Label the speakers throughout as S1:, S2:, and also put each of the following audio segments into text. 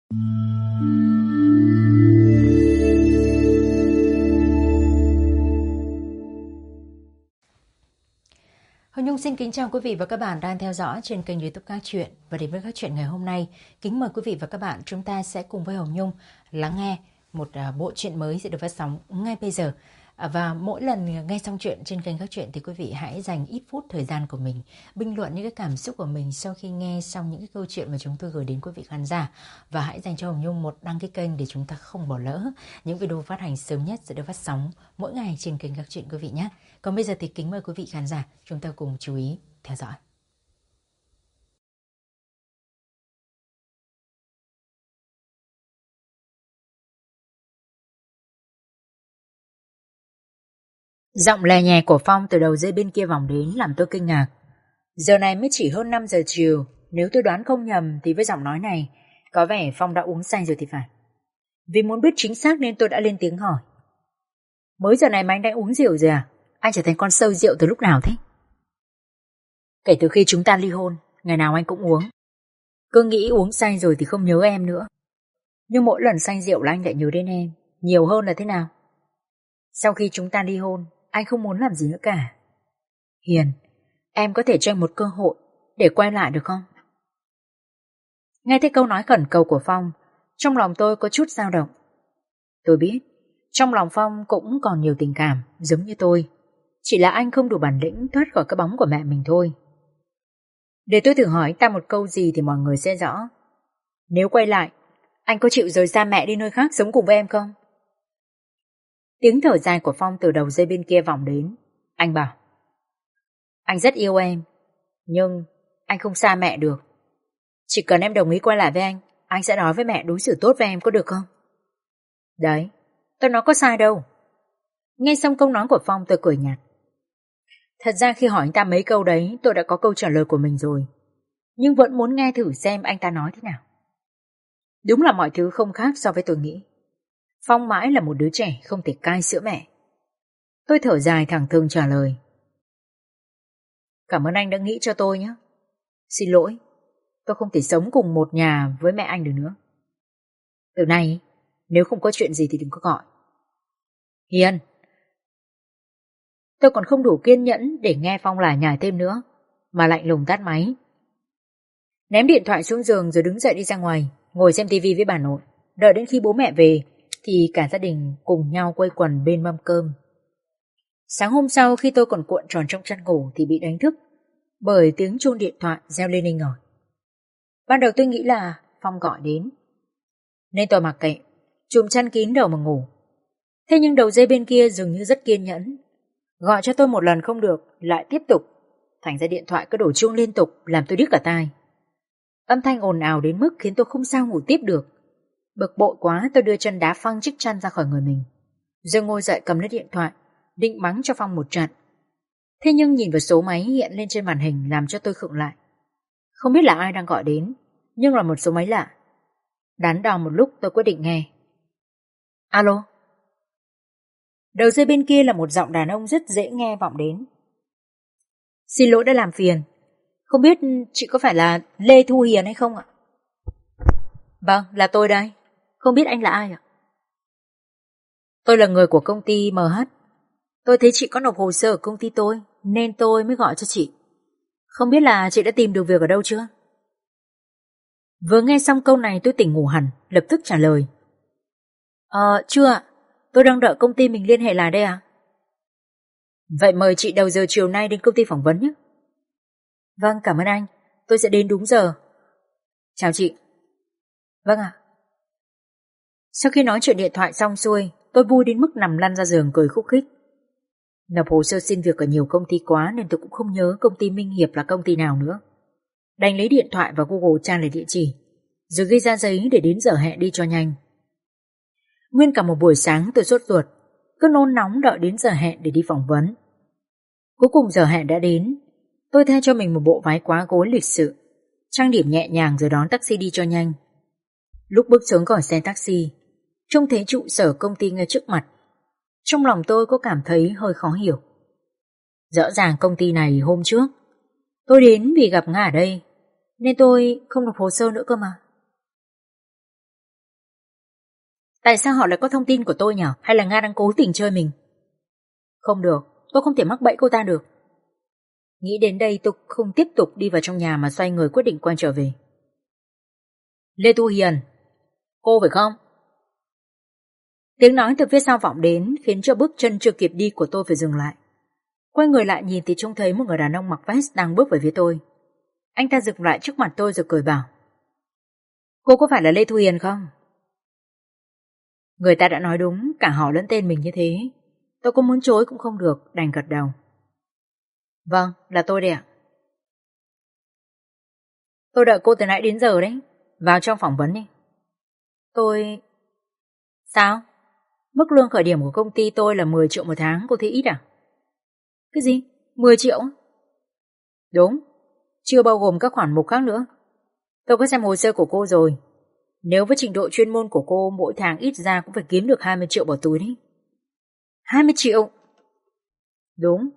S1: Hồng Nhung xin kính chào quý vị và các bạn đang theo dõi trên kênh YouTube Các Chuyện. Và đến với Các Chuyện ngày hôm nay, kính mời quý vị và các bạn chúng ta sẽ cùng với Hồng Nhung lắng nghe một bộ truyện mới sẽ được phát sóng ngay bây giờ. Và mỗi lần nghe xong chuyện trên kênh Các Chuyện thì quý vị hãy dành ít phút thời gian của mình bình luận những cái cảm xúc của mình sau khi nghe xong những cái câu chuyện mà chúng tôi gửi đến quý vị khán giả. Và hãy dành cho Hồng Nhung một đăng ký kênh để chúng ta không bỏ lỡ những video phát hành sớm nhất sẽ được phát sóng mỗi ngày trên kênh Các Chuyện quý vị nhé. Còn bây giờ thì kính mời quý vị khán giả chúng ta cùng chú ý theo dõi. Giọng lè nhè của Phong từ đầu dây bên kia vòng đến làm tôi kinh ngạc. Giờ này mới chỉ hơn 5 giờ chiều, nếu tôi đoán không nhầm thì với giọng nói này, có vẻ Phong đã uống say rồi thì phải. Vì muốn biết chính xác nên tôi đã lên tiếng hỏi. Mới giờ này mà anh đã uống rượu rồi à? Anh trở thành con sâu rượu từ lúc nào thế? Kể từ khi chúng ta ly hôn, ngày nào anh cũng uống. Cứ nghĩ uống say rồi thì không nhớ em nữa. Nhưng mỗi lần say rượu là anh lại nhớ đến em. Nhiều hơn là thế nào? Sau khi chúng ta ly hôn, anh không muốn làm gì nữa cả. Hiền, em có thể cho anh một cơ hội để quay lại được không? Nghe thấy câu nói khẩn cầu của Phong, trong lòng tôi có chút dao động. Tôi biết, trong lòng Phong cũng còn nhiều tình cảm giống như tôi. Chỉ là anh không đủ bản lĩnh thoát khỏi cái bóng của mẹ mình thôi. Để tôi thử hỏi ta một câu gì thì mọi người sẽ rõ. Nếu quay lại, anh có chịu rời xa mẹ đi nơi khác sống cùng với em không? Tiếng thở dài của Phong từ đầu dây bên kia vọng đến. Anh bảo, anh rất yêu em, nhưng anh không xa mẹ được. Chỉ cần em đồng ý quay lại với anh sẽ nói với mẹ đối xử tốt với em, có được không? Đấy, tôi nói có sai đâu. Nghe xong câu nói của Phong tôi cười nhạt. Thật ra khi hỏi anh ta mấy câu đấy tôi đã có câu trả lời của mình rồi, nhưng vẫn muốn nghe thử xem anh ta nói thế nào. Đúng là mọi thứ không khác so với tôi nghĩ. Phong mãi là một đứa trẻ không thể cai sữa mẹ. Tôi thở dài thẳng thừng trả lời. Cảm ơn anh đã nghĩ cho tôi nhé. Xin lỗi, tôi không thể sống cùng một nhà với mẹ anh được nữa. Từ nay, nếu không có chuyện gì thì đừng có gọi. Hiền, tôi còn không đủ kiên nhẫn để nghe Phong lải nhải thêm nữa, mà lạnh lùng tắt máy. Ném điện thoại xuống giường rồi đứng dậy đi ra ngoài, ngồi xem tivi với bà nội. Đợi đến khi bố mẹ về thì cả gia đình cùng nhau quây quần bên mâm cơm. Sáng hôm sau khi tôi còn cuộn tròn trong chăn ngủ thì bị đánh thức bởi tiếng chuông điện thoại reo lên inh ỏi. Ban đầu tôi nghĩ là Phong gọi đến, nên tôi mặc kệ, chùm chăn kín đầu mà ngủ. Thế nhưng đầu dây bên kia dường như rất kiên nhẫn, gọi cho tôi một lần không được lại tiếp tục. Thành ra điện thoại cứ đổ chuông liên tục làm tôi điếc cả tai. Âm thanh ồn ào đến mức khiến tôi không sao ngủ tiếp được. Bực bội quá tôi đưa chân đá phăng chiếc chăn ra khỏi người mình, rồi ngồi dậy cầm lấy điện thoại định mắng cho Phong một trận. Thế nhưng nhìn vào số máy hiện lên trên màn hình làm cho tôi khựng lại. Không biết là ai đang gọi đến, nhưng là một số máy lạ. Đắn đo một lúc tôi quyết định nghe. Alo. Đầu dây bên kia là một giọng đàn ông rất dễ nghe vọng đến. Xin lỗi đã làm phiền, không biết chị có phải là Lê Thu Hiền hay không ạ? Vâng, là tôi đây. Không biết anh là ai ạ? Tôi là người của công ty MH. Tôi thấy chị có nộp hồ sơ ở công ty tôi nên tôi mới gọi cho chị. Không biết là chị đã tìm được việc ở đâu chưa? Vừa nghe xong câu này tôi tỉnh ngủ hẳn, lập tức trả lời. Chưa ạ. Tôi đang đợi công ty mình liên hệ lại đây ạ. Vậy mời chị đầu giờ chiều nay đến công ty phỏng vấn nhé. Vâng, cảm ơn anh. Tôi sẽ đến đúng giờ. Chào chị. Vâng ạ. Sau khi nói chuyện điện thoại xong xuôi, tôi vui đến mức nằm lăn ra giường cười khúc khích. Nộp hồ sơ xin việc ở nhiều công ty quá nên tôi cũng không nhớ công ty Minh Hiệp là công ty nào nữa. Đành lấy điện thoại và Google tra lại địa chỉ, rồi ghi ra giấy để đến giờ hẹn đi cho nhanh. Nguyên cả một buổi sáng tôi sốt ruột, cứ nôn nóng đợi đến giờ hẹn để đi phỏng vấn. Cuối cùng giờ hẹn đã đến. Tôi thay cho mình một bộ váy quá gối lịch sự, trang điểm nhẹ nhàng rồi đón taxi đi cho nhanh. Lúc bước xuống khỏi xe taxi, trông thấy trụ sở công ty ngay trước mặt. Trong lòng tôi có cảm thấy hơi khó hiểu. Rõ ràng công ty này hôm trước tôi đến vì gặp Nga ở đây, nên tôi không nộp hồ sơ nữa cơ mà. Tại sao họ lại có thông tin của tôi nhỉ? Hay là Nga đang cố tình chơi mình? Không được, tôi không thể mắc bẫy cô ta được. Nghĩ đến đây tôi không tiếp tục đi vào trong nhà mà xoay người quyết định quay trở về. Lê Tu Hiền, cô phải không? Tiếng nói từ phía sau vọng đến khiến cho bước chân chưa kịp đi của tôi phải dừng lại. Quay người lại nhìn thì trông thấy một người đàn ông mặc vest đang bước về phía tôi. Anh ta dừng lại trước mặt tôi rồi cười bảo: Cô có phải là Lê Thu Hiền không? Người ta đã nói đúng, cả họ lẫn tên mình như thế. Tôi có muốn chối cũng không được, đành gật đầu. Vâng, là tôi đây ạ. Tôi đợi cô từ nãy đến giờ đấy. Vào trong phỏng vấn đi. Tôi... Sao? Mức lương khởi điểm của công ty tôi là 10 triệu một tháng, cô thấy ít à? Cái gì? 10 triệu? Đúng, chưa bao gồm các khoản mục khác nữa. Tôi có xem hồ sơ của cô rồi. Nếu với trình độ chuyên môn của cô, mỗi tháng ít ra cũng phải kiếm được 20 triệu vào túi đấy. 20 triệu? Đúng.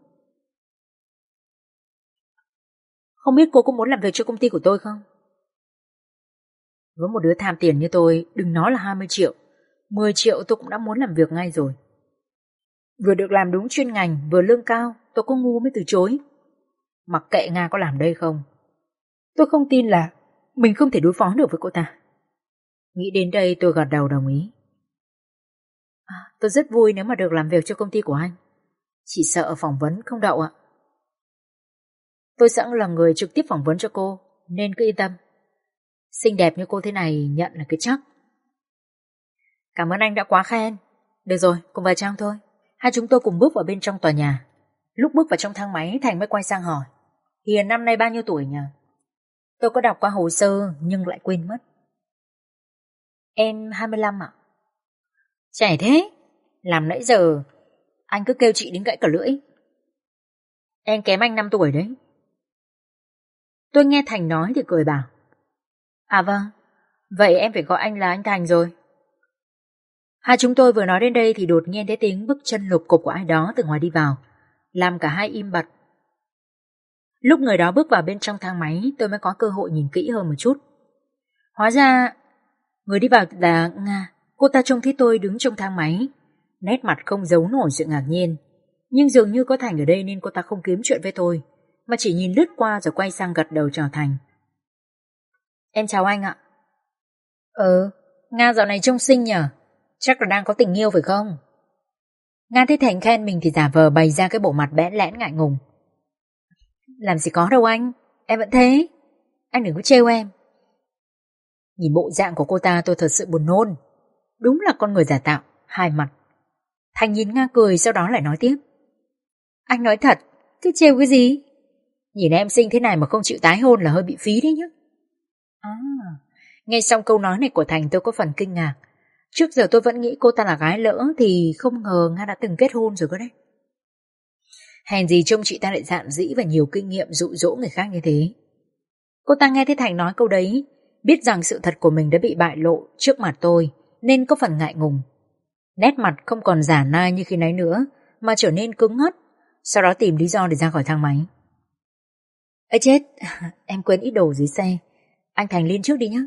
S1: Không biết cô có muốn làm việc cho công ty của tôi không? Với một đứa tham tiền như tôi, đừng nói là 20 triệu. 10 triệu tôi cũng đã muốn làm việc ngay rồi. Vừa được làm đúng chuyên ngành, vừa lương cao, tôi có ngu mới từ chối. Mặc kệ Nga có làm đây không. Tôi không tin là mình không thể đối phó được với cô ta. Nghĩ đến đây tôi gật đầu đồng ý. Tôi rất vui nếu mà được làm việc cho công ty của anh. Chỉ sợ phỏng vấn không đậu ạ. Tôi sẵn là người trực tiếp phỏng vấn cho cô, nên cứ yên tâm. Xinh đẹp như cô thế này nhận là cái chắc. Cảm ơn anh đã quá khen. Được rồi, cùng vào trong thôi. Hai chúng tôi cùng bước vào bên trong tòa nhà. Lúc bước vào trong thang máy, Thành mới quay sang hỏi: Hiền năm nay bao nhiêu tuổi nhỉ? Tôi có đọc qua hồ sơ nhưng lại quên mất. Em 25 ạ. Trẻ thế. Làm nãy giờ anh cứ kêu chị đến gãy cả lưỡi. Em kém anh 5 tuổi đấy. Tôi nghe Thành nói thì cười bảo: À vâng, vậy em phải gọi anh là anh Thành rồi. Hai chúng tôi vừa nói đến đây thì đột nhiên thấy tiếng bước chân lục cục của ai đó từ ngoài đi vào, làm cả hai im bặt. Lúc người đó bước vào bên trong thang máy, tôi mới có cơ hội nhìn kỹ hơn một chút. Hóa ra người đi vào là Nga. Cô ta trông thấy tôi đứng trong thang máy, nét mặt không giấu nổi sự ngạc nhiên. Nhưng dường như có Thành ở đây nên cô ta không kiếm chuyện với tôi, mà chỉ nhìn lướt qua rồi quay sang gật đầu chào Thành. Em chào anh ạ. Nga dạo này trông xinh nhờ. Chắc là đang có tình yêu phải không? Nga thấy Thành khen mình thì giả vờ bày ra cái bộ mặt bẽn lẽn ngại ngùng. Làm gì có đâu anh, em vẫn thế. Anh đừng có trêu em. Nhìn bộ dạng của cô ta tôi thật sự buồn nôn. Đúng là con người giả tạo, hai mặt. Thành nhìn Nga cười, sau đó lại nói tiếp: Anh nói thật, cứ trêu cái gì? Nhìn em xinh thế này mà không chịu tái hôn là hơi bị phí đấy nhá. Nghe xong câu nói này của Thành tôi có phần kinh ngạc. Trước giờ tôi vẫn nghĩ cô ta là gái lỡ, thì không ngờ Nga đã từng kết hôn rồi cơ đấy. Hèn gì trông chị ta lại dạn dĩ và nhiều kinh nghiệm dụ dỗ người khác như thế. Cô ta nghe thấy Thành nói câu đấy, biết rằng sự thật của mình đã bị bại lộ trước mặt tôi, nên có phần ngại ngùng. Nét mặt không còn giả nai như khi nãy nữa, mà trở nên cứng ngắc, sau đó tìm lý do để ra khỏi thang máy. Ê chết, em quên ít đồ dưới xe. Anh Thành lên trước đi nhé.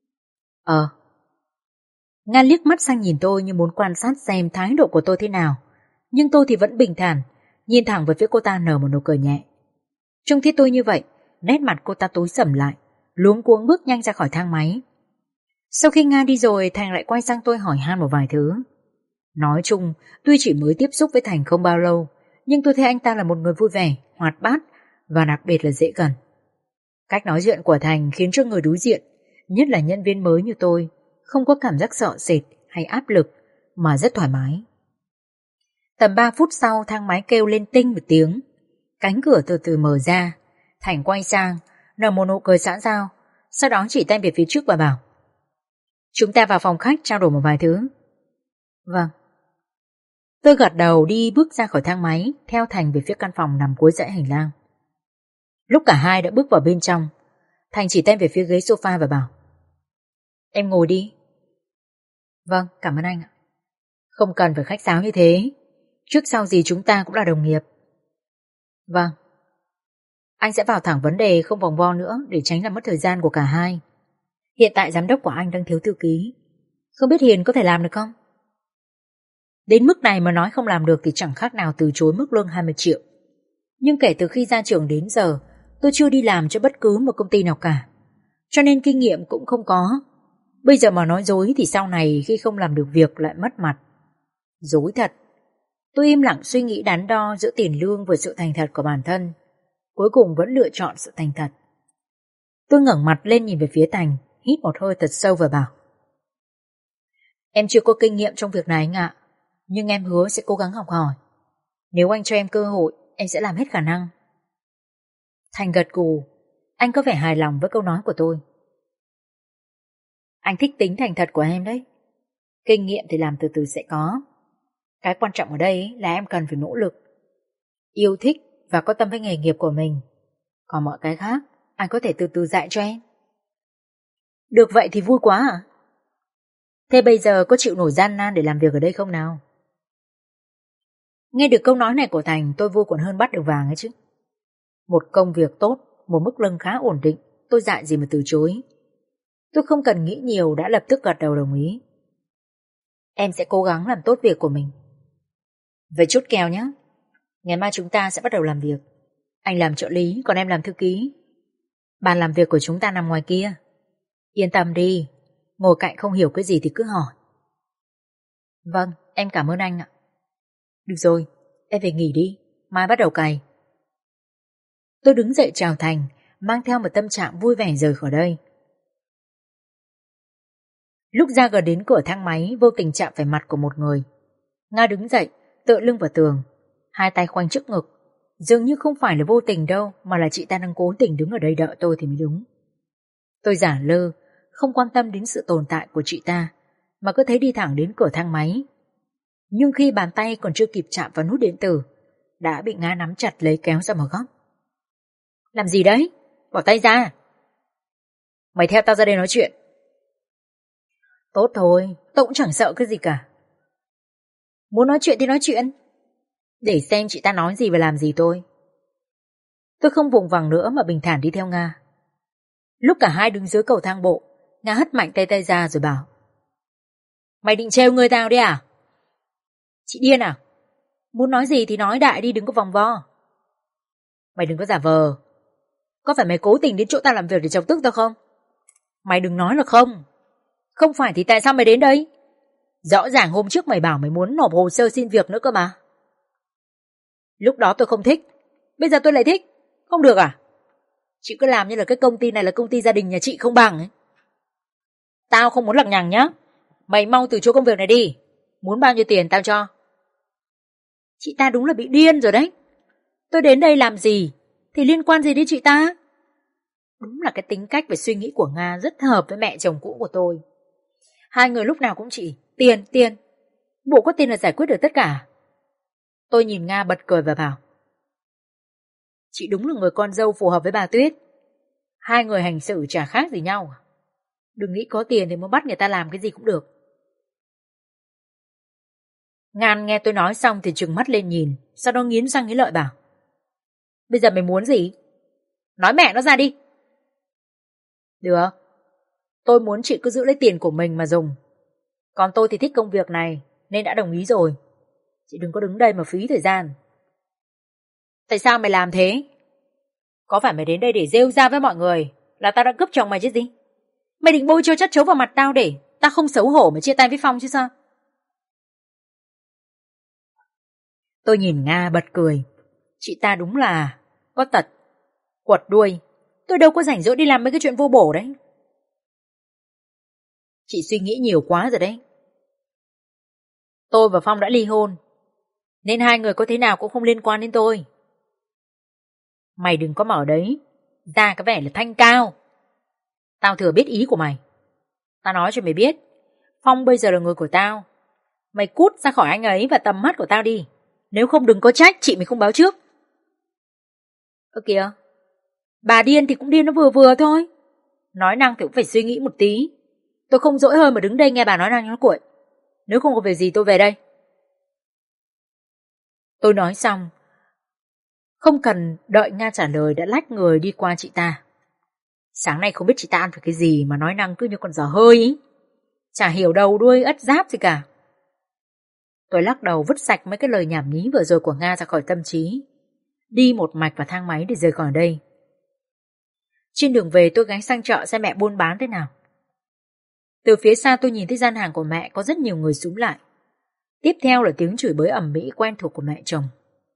S1: Nga liếc mắt sang nhìn tôi như muốn quan sát xem thái độ của tôi thế nào. Nhưng tôi thì vẫn bình thản, nhìn thẳng về phía cô ta nở một nụ cười nhẹ. Trông thấy tôi như vậy, nét mặt cô ta tối sầm lại, luống cuống bước nhanh ra khỏi thang máy. Sau khi Nga đi rồi, Thành lại quay sang tôi hỏi han một vài thứ. Nói chung, tuy chỉ mới tiếp xúc với Thành không bao lâu, nhưng tôi thấy anh ta là một người vui vẻ, hoạt bát và đặc biệt là dễ gần. Cách nói chuyện của Thành khiến cho người đối diện, nhất là nhân viên mới như tôi, không có cảm giác sợ sệt hay áp lực, mà rất thoải mái. Tầm 3 phút sau, thang máy kêu lên tinh một tiếng. Cánh cửa từ từ mở ra. Thành quay sang, nở một nụ cười xã giao, sau đó chỉ tay về phía trước và bảo: Chúng ta vào phòng khách trao đổi một vài thứ. Vâng. Tôi gật đầu đi bước ra khỏi thang máy, theo Thành về phía căn phòng nằm cuối dãy hành lang. Lúc cả hai đã bước vào bên trong, Thành chỉ tay về phía ghế sofa và bảo: Em ngồi đi. Vâng, cảm ơn anh ạ. Không cần phải khách sáo như thế. Trước sau gì chúng ta cũng là đồng nghiệp. Vâng. Anh sẽ vào thẳng vấn đề, không vòng vo nữa, để tránh làm mất thời gian của cả hai. Hiện tại giám đốc của anh đang thiếu thư ký, Không biết Hiền có thể làm được không? Đến mức này mà nói không làm được thì chẳng khác nào từ chối mức lương 20 triệu. Nhưng kể từ khi ra trường đến giờ, tôi chưa đi làm cho bất cứ một công ty nào cả. Cho nên kinh nghiệm cũng không có. Bây giờ mà nói dối thì sau này khi không làm được việc lại mất mặt. Dối thật. Tôi im lặng suy nghĩ đắn đo giữa tiền lương và sự thành thật của bản thân. Cuối cùng vẫn lựa chọn sự thành thật. Tôi ngẩng mặt lên nhìn về phía Thành, hít một hơi thật sâu và bảo: Em chưa có kinh nghiệm trong việc này anh ạ, nhưng em hứa sẽ cố gắng học hỏi. Nếu anh cho em cơ hội, em sẽ làm hết khả năng. Thành gật gù. Anh có vẻ hài lòng với câu nói của tôi. Anh thích tính thành thật của em đấy. Kinh nghiệm thì làm từ từ sẽ có. Cái quan trọng ở đây là em cần phải nỗ lực, yêu thích và có tâm với nghề nghiệp của mình. Còn mọi cái khác, anh có thể từ từ dạy cho em. Được vậy thì vui quá à? Thế bây giờ có chịu nổi gian nan để làm việc ở đây không nào? Nghe được câu nói này của Thành, tôi vui còn hơn bắt được vàng ấy chứ. Một công việc tốt, một mức lương khá ổn định, tôi dại gì mà từ chối. Tôi không cần nghĩ nhiều đã lập tức gật đầu đồng ý. Em sẽ cố gắng làm tốt việc của mình. Vậy chốt kèo nhé. Ngày mai chúng ta sẽ bắt đầu làm việc. Anh làm trợ lý, còn em làm thư ký. Bàn làm việc của chúng ta nằm ngoài kia. Yên tâm đi, ngồi cạnh không hiểu cái gì thì cứ hỏi. Vâng, em cảm ơn anh ạ. Được rồi, em về nghỉ đi, mai bắt đầu cày. Tôi đứng dậy chào Thành, mang theo một tâm trạng vui vẻ rời khỏi đây. Lúc ra gần đến cửa thang máy, vô tình chạm phải mặt của một người. Nga đứng dậy, tựa lưng vào tường, hai tay khoanh trước ngực. Dường như không phải là vô tình đâu, mà là chị ta đang cố tình đứng ở đây đợi tôi thì mới đúng. Tôi giả lơ, không quan tâm đến sự tồn tại của chị ta, mà cứ thấy đi thẳng đến cửa thang máy. Nhưng khi bàn tay còn chưa kịp chạm vào nút điện tử, đã bị Nga nắm chặt lấy kéo ra một góc. Làm gì đấy? Bỏ tay ra. Mày theo tao ra đây nói chuyện. Tốt thôi, tôi cũng chẳng sợ cái gì cả. Muốn nói chuyện thì nói chuyện. Để xem chị ta nói gì và làm gì tôi. Tôi không vùng vằng nữa mà bình thản đi theo Nga. Lúc cả hai đứng dưới cầu thang bộ, Nga hất mạnh tay ra rồi bảo: Mày định trêu người tao đấy à? Chị điên à? Muốn nói gì thì nói đại đi, đừng có vòng vo. Mày đừng có giả vờ. Có phải mày cố tình đến chỗ tao làm việc để chọc tức tao không? Mày đừng nói là không. Không phải thì tại sao mày đến đây? Rõ ràng hôm trước mày bảo mày muốn nộp hồ sơ xin việc nữa cơ mà. Lúc đó tôi không thích, bây giờ tôi lại thích. Không được à? Chị cứ làm như là cái công ty này là công ty gia đình nhà chị không bằng ấy. Tao không muốn lằng nhằng nhá. Mày mau từ chỗ công việc này đi. Muốn bao nhiêu tiền tao cho. Chị ta đúng là bị điên rồi đấy. Tôi đến đây làm gì thì liên quan gì đến chị ta? Đúng là cái tính cách và suy nghĩ của Nga rất hợp với mẹ chồng cũ của tôi. Hai người lúc nào cũng chỉ tiền, tiền. Bộ có tiền là giải quyết được tất cả. Tôi nhìn Nga bật cười và bảo: Chị đúng là người con dâu phù hợp với bà Tuyết. Hai người hành xử chả khác gì nhau. Đừng nghĩ có tiền thì muốn bắt người ta làm cái gì cũng được. Ngan nghe tôi nói xong thì trừng mắt lên nhìn, sau đó nghiến răng nghiến lợi bảo: Bây giờ mày muốn gì? Nói mẹ nó ra đi. Được, tôi muốn chị cứ giữ lấy tiền của mình mà dùng. Còn tôi thì thích công việc này nên đã đồng ý rồi. Chị đừng có đứng đây mà phí thời gian. Tại sao mày làm thế? Có phải mày đến đây để rêu ra với mọi người là tao đã cướp chồng mày chứ gì? Mày định bôi trơn chất chấu vào mặt tao để tao không xấu hổ mà chia tay với Phong chứ sao? Tôi nhìn Nga bật cười. Chị ta đúng là có tật, quật đuôi. Tôi đâu có rảnh rỗi đi làm mấy cái chuyện vô bổ đấy. Chị suy nghĩ nhiều quá rồi đấy. Tôi và Phong đã ly hôn, nên hai người có thế nào cũng không liên quan đến tôi. Mày đừng có mở đấy ra cái vẻ là thanh cao. Tao thừa biết ý của mày. Tao nói cho mày biết, Phong bây giờ là người của tao. Mày cút ra khỏi anh ấy và tầm mắt của tao đi. Nếu không đừng có trách chị mày không báo trước. Ơ kìa, bà điên thì cũng điên nó vừa vừa thôi. Nói năng thì cũng phải suy nghĩ một tí. Tôi không dỗi hơi mà đứng đây nghe bà nói năng nói cuội. Nếu không có việc gì tôi về đây. Tôi nói xong, không cần đợi Nga trả lời đã lách người đi qua chị ta. Sáng nay không biết chị ta ăn phải cái gì mà nói năng cứ như con dở hơi ý. Chả hiểu đầu đuôi ất giáp gì cả. Tôi lắc đầu vứt sạch mấy cái lời nhảm nhí vừa rồi của Nga ra khỏi tâm trí, đi một mạch vào thang máy để rời khỏi đây. Trên đường về tôi ghé sang chợ xem mẹ buôn bán thế nào. Từ phía xa tôi nhìn thấy gian hàng của mẹ có rất nhiều người xúm lại. Tiếp theo là tiếng chửi bới ầm ĩ quen thuộc của mẹ chồng.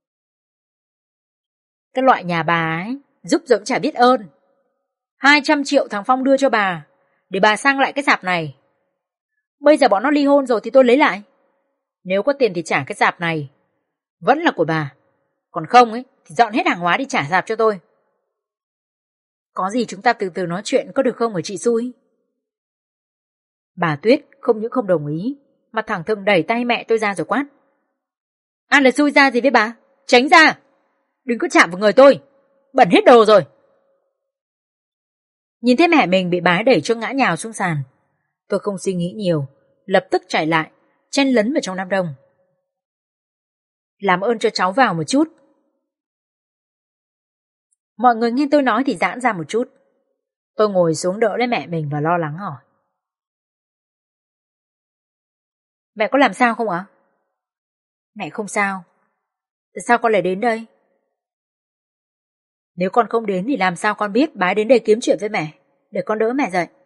S1: Cái loại nhà bà ấy giúp rồi cũng chả biết ơn. 200 triệu thằng Phong đưa cho bà để bà sang lại cái sạp này. Bây giờ bọn nó ly hôn rồi thì tôi lấy lại. Nếu có tiền thì trả cái sạp này, vẫn là của bà. Còn không ấy thì dọn hết hàng hóa đi trả sạp cho tôi. Có gì chúng ta từ từ nói chuyện có được không hả chị Xui? Bà Tuyết không những không đồng ý mà thẳng thừng đẩy tay mẹ tôi ra rồi quát. Ăn là xui ra gì với bà? Tránh ra! Đừng có chạm vào người tôi! Bẩn hết đồ rồi! Nhìn thấy mẹ mình bị bà ấy đẩy cho ngã nhào xuống sàn, tôi không suy nghĩ nhiều, lập tức chạy lại, chen lấn vào trong đám đông. Làm ơn cho cháu vào một chút. Mọi người nghe tôi nói thì giãn ra một chút. Tôi ngồi xuống đỡ lấy mẹ mình và lo lắng hỏi. Mẹ có làm sao không ạ? Mẹ không sao. Tại sao con lại đến đây? Nếu con không đến thì làm sao con biết bà ấy đến đây kiếm chuyện với mẹ, để con đỡ mẹ dậy.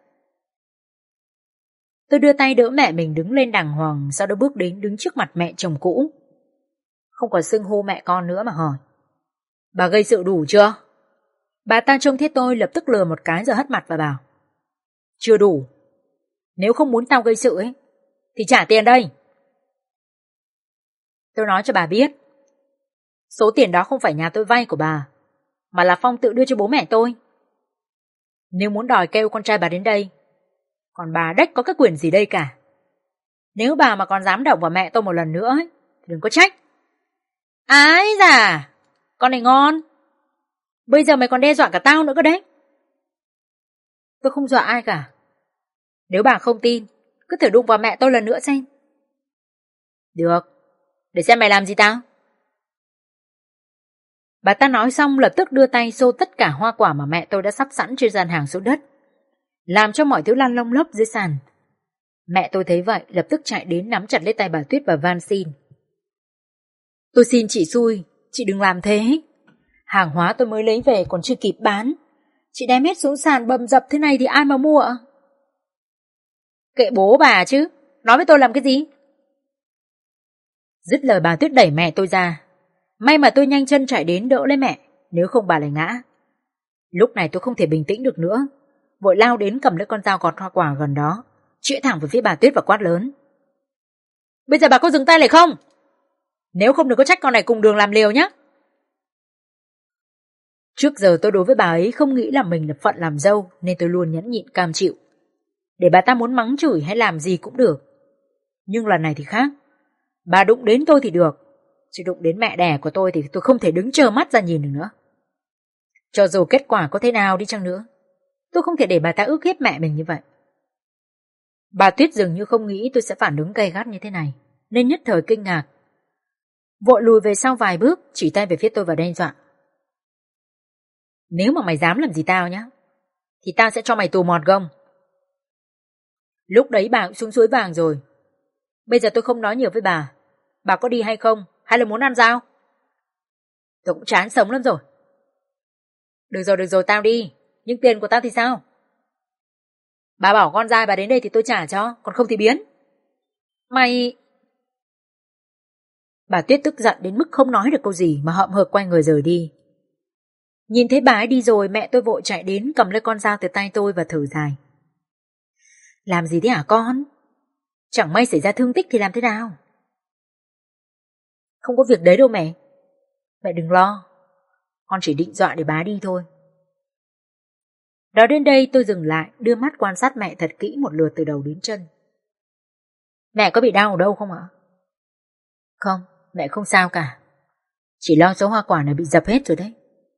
S1: Tôi đưa tay đỡ mẹ mình đứng lên đàng hoàng, sau đó bước đến đứng trước mặt mẹ chồng cũ. Không còn xưng hô mẹ con nữa mà hỏi. Bà gây sự đủ chưa? Bà ta trông thấy tôi lập tức lừa một cái rồi hất mặt và bảo. Chưa đủ. Nếu không muốn tao gây sự ấy thì trả tiền đây. Tôi nói cho bà biết, số tiền đó không phải nhà tôi vay của bà, mà là Phong tự đưa cho bố mẹ tôi. Nếu muốn đòi kêu con trai bà đến đây, còn bà đếch có cái quyền gì đây cả. Nếu bà mà còn dám động vào mẹ tôi một lần nữa ấy, thì đừng có trách. Ái da, con này ngon. Bây giờ mày còn đe dọa cả tao nữa cơ đấy. Tôi không dọa ai cả. Nếu bà không tin, cứ thử đụng vào mẹ tôi lần nữa xem. Được, để xem mày làm gì tao. Bà ta nói xong lập tức đưa tay xô tất cả hoa quả mà mẹ tôi đã sắp sẵn trên gian hàng xuống đất, làm cho mọi thứ lăn lông lốc dưới sàn. Mẹ tôi thấy vậy lập tức chạy đến nắm chặt lấy tay bà Tuyết và van xin. Tôi xin chị Xui, chị đừng làm thế. Hàng hóa tôi mới lấy về còn chưa kịp bán, chị đem hết xuống sàn bầm dập thế này thì ai mà mua ạ? Kệ bố bà chứ, nói với tôi làm cái gì? Dứt lời bà Tuyết đẩy mẹ tôi ra. May mà tôi nhanh chân chạy đến đỡ lấy mẹ, nếu không bà lại ngã. Lúc này tôi không thể bình tĩnh được nữa, vội lao đến cầm lấy con dao gọt hoa quả gần đó, chĩa thẳng về phía bà Tuyết và quát lớn. Bây giờ bà có dừng tay lại không? Nếu không đừng có trách con này cùng đường làm liều nhé. Trước giờ tôi đối với bà ấy không nghĩ là mình là phận làm dâu, nên tôi luôn nhẫn nhịn cam chịu, để bà ta muốn mắng chửi hay làm gì cũng được. Nhưng lần này thì khác. Bà đụng đến tôi thì được, chứ đụng đến mẹ đẻ của tôi thì tôi không thể đứng trơ mắt ra nhìn được nữa. Cho dù kết quả có thế nào đi chăng nữa, tôi không thể để bà ta ức hiếp mẹ mình như vậy. Bà Tuyết dường như không nghĩ tôi sẽ phản ứng gay gắt như thế này, nên nhất thời kinh ngạc, vội lùi về sau vài bước, chỉ tay về phía tôi và đe dọa. Nếu mà mày dám làm gì tao nhá, thì tao sẽ cho mày tù mọt gông. Lúc đấy bà cũng xuống suối vàng rồi. Bây giờ tôi không nói nhiều với bà có đi hay không, hay là muốn ăn dao? Tôi cũng chán sống lắm rồi. Được rồi, tao đi, nhưng tiền của tao thì sao? Bà bảo con trai bà đến đây thì tôi trả cho, còn không thì biến. Mày... Bà Tuyết tức giận đến mức không nói được câu gì mà hậm hực quay người rời đi. Nhìn thấy bà ấy đi rồi, mẹ tôi vội chạy đến cầm lấy con dao từ tay tôi và thở dài. Làm gì thế hả con? Chẳng may xảy ra thương tích thì làm thế nào? Không có việc đấy đâu mẹ. Mẹ đừng lo, con chỉ định dọa để bà đi thôi. Đó đến đây tôi dừng lại, đưa mắt quan sát mẹ thật kỹ một lượt từ đầu đến chân. Mẹ có bị đau ở đâu không ạ? Không, mẹ không sao cả. Chỉ lo số hoa quả này bị dập hết rồi đấy.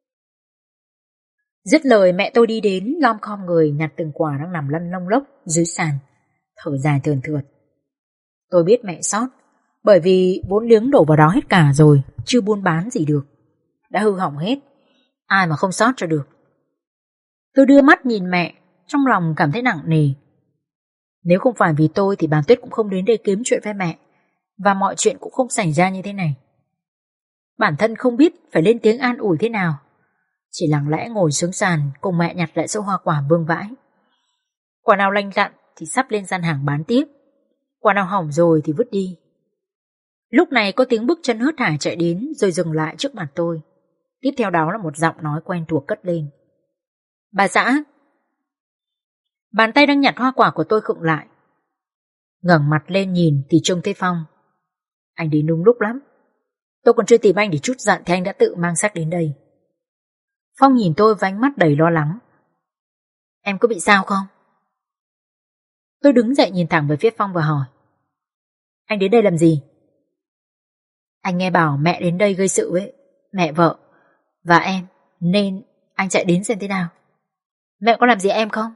S1: Dứt lời mẹ tôi đi đến lom khom người nhặt từng quả đang nằm lăn lông lốc dưới sàn, thở dài thườn thượt. Tôi biết mẹ sót, bởi vì vốn liếng đổ vào đó hết cả rồi, chưa buôn bán gì được, đã hư hỏng hết, ai mà không sót cho được. Tôi đưa mắt nhìn mẹ, trong lòng cảm thấy nặng nề. Nếu không phải vì tôi thì bà Tuyết cũng không đến đây kiếm chuyện với mẹ, và mọi chuyện cũng không xảy ra như thế này. Bản thân không biết phải lên tiếng an ủi thế nào, chỉ lặng lẽ ngồi xuống sàn cùng mẹ nhặt lại số hoa quả vương vãi. Quả nào lành lặn thì sắp lên gian hàng bán tiếp, quả nào hỏng rồi thì vứt đi. Lúc này có tiếng bước chân hớt hải chạy đến rồi dừng lại trước mặt tôi. Tiếp theo đó là một giọng nói quen thuộc cất lên. Bà xã. Bàn tay đang nhặt hoa quả của tôi khựng lại. Ngẩng mặt lên nhìn thì trông thấy Phong. Anh đến đúng lúc lắm. Tôi còn chưa tìm anh để trút giận thì anh đã tự mang xác đến đây. Phong nhìn tôi với ánh mắt đầy lo lắng. Em có bị sao không? Tôi đứng dậy nhìn thẳng về phía Phong và hỏi. Anh đến đây làm gì? Anh nghe bảo mẹ đến đây gây sự ấy, mẹ vợ và em, nên anh chạy đến xem thế nào. Mẹ có làm gì em không?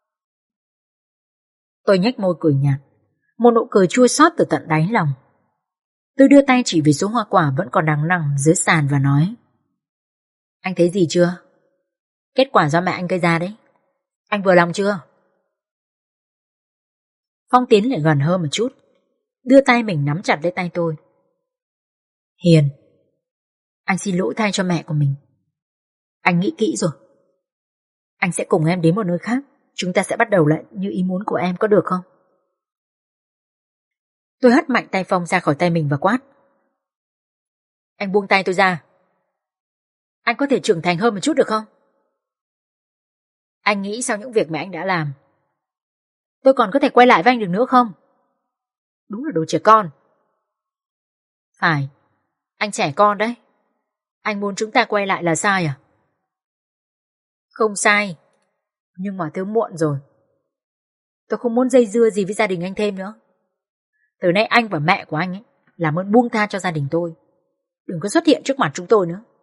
S1: Tôi nhếch môi cười nhạt, một nụ cười chua xót từ tận đáy lòng. Tôi đưa tay chỉ về số hoa quả vẫn còn đang nằm dưới sàn và nói. Anh thấy gì chưa? Kết quả do mẹ anh gây ra đấy. Anh vừa lòng chưa? Phong tiến lại gần hơn một chút, đưa tay mình nắm chặt lấy tay tôi. Hiền, anh xin lỗi thay cho mẹ của mình. Anh nghĩ kỹ rồi. Anh sẽ cùng em đến một nơi khác. Chúng ta sẽ bắt đầu lại như ý muốn của em, có được không? Tôi hất mạnh tay Phong ra khỏi tay mình và quát. Anh buông tay tôi ra. Anh có thể trưởng thành hơn một chút được không? Anh nghĩ sau những việc mà anh đã làm, tôi còn có thể quay lại với anh được nữa không? Đúng là đồ trẻ con. Phải, anh trẻ con đấy. Anh muốn chúng ta quay lại là sai à? Không sai, nhưng mà thứ muộn rồi. Tôi không muốn dây dưa gì với gia đình anh thêm nữa. Từ nay anh và mẹ của anh ấy làm ơn buông tha cho gia đình tôi. Đừng có xuất hiện trước mặt chúng tôi nữa.